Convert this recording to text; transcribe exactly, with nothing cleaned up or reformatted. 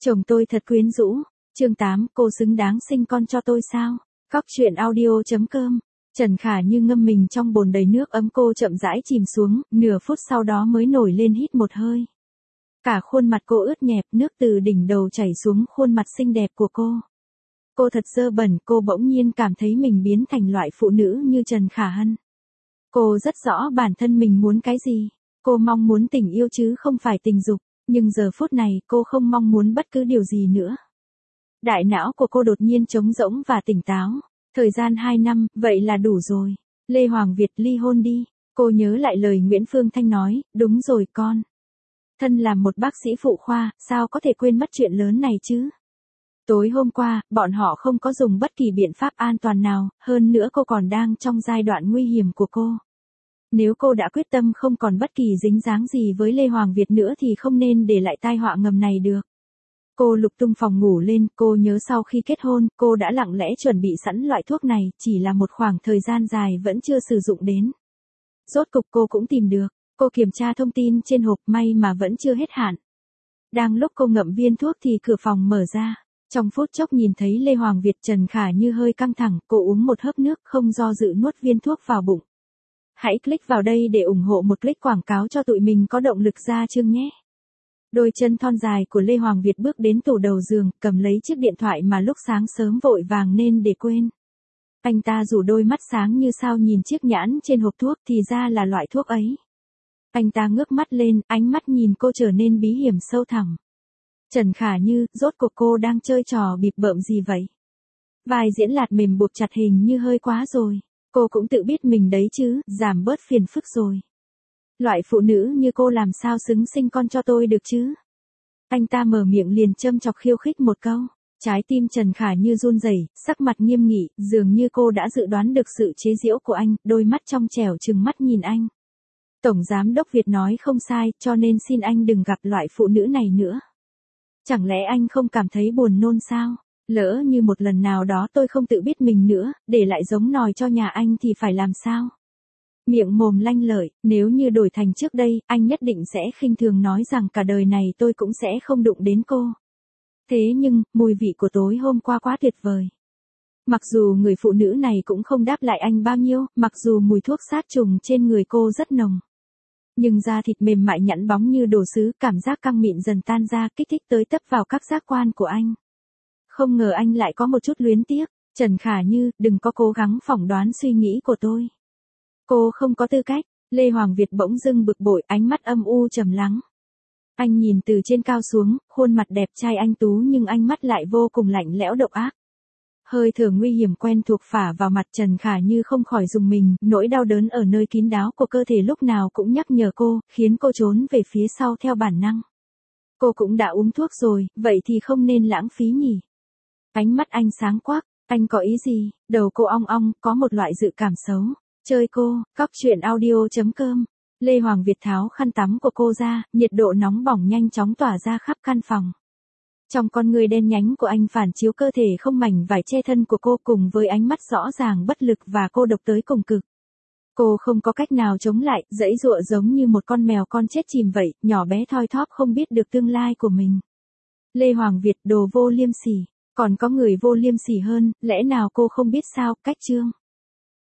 Chồng tôi thật quyến rũ. Chương tám, cô xứng đáng sinh con cho tôi sao? Cóc truyện audio chấm com. Trần Khả Như ngâm mình trong bồn đầy nước ấm, cô chậm rãi chìm xuống, nửa phút sau đó mới nổi lên hít một hơi. Cả khuôn mặt cô ướt nhẹp, nước từ đỉnh đầu chảy xuống khuôn mặt xinh đẹp của cô. Cô thật dơ bẩn, cô bỗng nhiên cảm thấy mình biến thành loại phụ nữ như Trần Khả Hân. Cô rất rõ bản thân mình muốn cái gì. Cô mong muốn tình yêu chứ không phải tình dục, nhưng giờ phút này cô không mong muốn bất cứ điều gì nữa. Đại não của cô đột nhiên trống rỗng và tỉnh táo. Thời gian hai năm, vậy là đủ rồi. Lê Hoàng Việt ly hôn đi. Cô nhớ lại lời Nguyễn Phương Thanh nói, đúng rồi con. Thân làm một bác sĩ phụ khoa, sao có thể quên mất chuyện lớn này chứ? Tối hôm qua, bọn họ không có dùng bất kỳ biện pháp an toàn nào, hơn nữa cô còn đang trong giai đoạn nguy hiểm của cô. Nếu cô đã quyết tâm không còn bất kỳ dính dáng gì với Lê Hoàng Việt nữa thì không nên để lại tai họa ngầm này được. Cô lục tung phòng ngủ lên, cô nhớ sau khi kết hôn, cô đã lặng lẽ chuẩn bị sẵn loại thuốc này, chỉ là một khoảng thời gian dài vẫn chưa sử dụng đến. Rốt cục cô cũng tìm được, cô kiểm tra thông tin trên hộp, may mà vẫn chưa hết hạn. Đang lúc cô ngậm viên thuốc thì cửa phòng mở ra. Trong phút chốc nhìn thấy Lê Hoàng Việt, Trần Khả Như hơi căng thẳng, cô uống một hớp nước không do dự nuốt viên thuốc vào bụng. Hãy click vào đây để ủng hộ một click quảng cáo cho tụi mình có động lực ra chương nhé. Đôi chân thon dài của Lê Hoàng Việt bước đến tủ đầu giường, cầm lấy chiếc điện thoại mà lúc sáng sớm vội vàng nên để quên. Anh ta rủ đôi mắt sáng như sao nhìn chiếc nhãn trên hộp thuốc, thì ra là loại thuốc ấy. Anh ta ngước mắt lên, ánh mắt nhìn cô trở nên bí hiểm sâu thẳm. Trần Khả Như, rốt cuộc cô đang chơi trò bịp bợm gì vậy? Vai diễn lạt mềm buộc chặt hình như hơi quá rồi. Cô cũng tự biết mình đấy chứ, giảm bớt phiền phức rồi. Loại phụ nữ như cô làm sao xứng sinh con cho tôi được chứ? Anh ta mở miệng liền châm chọc khiêu khích một câu. Trái tim Trần Khả Như run rẩy, sắc mặt nghiêm nghị, dường như cô đã dự đoán được sự chế giễu của anh, đôi mắt trong trẻo trừng mắt nhìn anh. Tổng giám đốc Việt nói không sai, cho nên xin anh đừng gặp loại phụ nữ này nữa. Chẳng lẽ anh không cảm thấy buồn nôn sao? Lỡ như một lần nào đó tôi không tự biết mình nữa, để lại giống nòi cho nhà anh thì phải làm sao? Miệng mồm lanh lợi, nếu như đổi thành trước đây, anh nhất định sẽ khinh thường nói rằng cả đời này tôi cũng sẽ không đụng đến cô. Thế nhưng, mùi vị của tối hôm qua quá tuyệt vời. Mặc dù người phụ nữ này cũng không đáp lại anh bao nhiêu, mặc dù mùi thuốc sát trùng trên người cô rất nồng. Nhưng da thịt mềm mại nhẵn bóng như đồ sứ, cảm giác căng mịn dần tan ra, kích thích tới tấp vào các giác quan của anh. Không ngờ anh lại có một chút luyến tiếc. Trần Khả Như, đừng có cố gắng phỏng đoán suy nghĩ của tôi. Cô không có tư cách. Lê Hoàng Việt bỗng dưng bực bội, ánh mắt âm u trầm lắng. Anh nhìn từ trên cao xuống, khuôn mặt đẹp trai anh tú nhưng ánh mắt lại vô cùng lạnh lẽo độc ác. Hơi thở nguy hiểm quen thuộc phả vào mặt Trần Khả Như không khỏi rùng mình, nỗi đau đớn ở nơi kín đáo của cơ thể lúc nào cũng nhắc nhở cô, khiến cô trốn về phía sau theo bản năng. Cô cũng đã uống thuốc rồi, vậy thì không nên lãng phí nhỉ. Ánh mắt anh sáng quắc, anh có ý gì? Đầu cô ong ong, có một loại dự cảm xấu. Chơi cô, cóc truyện audio chấm com. Lê Hoàng Việt tháo khăn tắm của cô ra, nhiệt độ nóng bỏng nhanh chóng tỏa ra khắp căn phòng. Trong con người đen nhánh của anh phản chiếu cơ thể không mảnh vải che thân của cô cùng với ánh mắt rõ ràng bất lực và cô độc tới cùng cực. Cô không có cách nào chống lại, giãy giụa giống như một con mèo con chết chìm vậy, nhỏ bé thoi thóp không biết được tương lai của mình. Lê Hoàng Việt, đồ vô liêm sỉ. Còn có người vô liêm sỉ hơn, lẽ nào cô không biết sao? Cách chương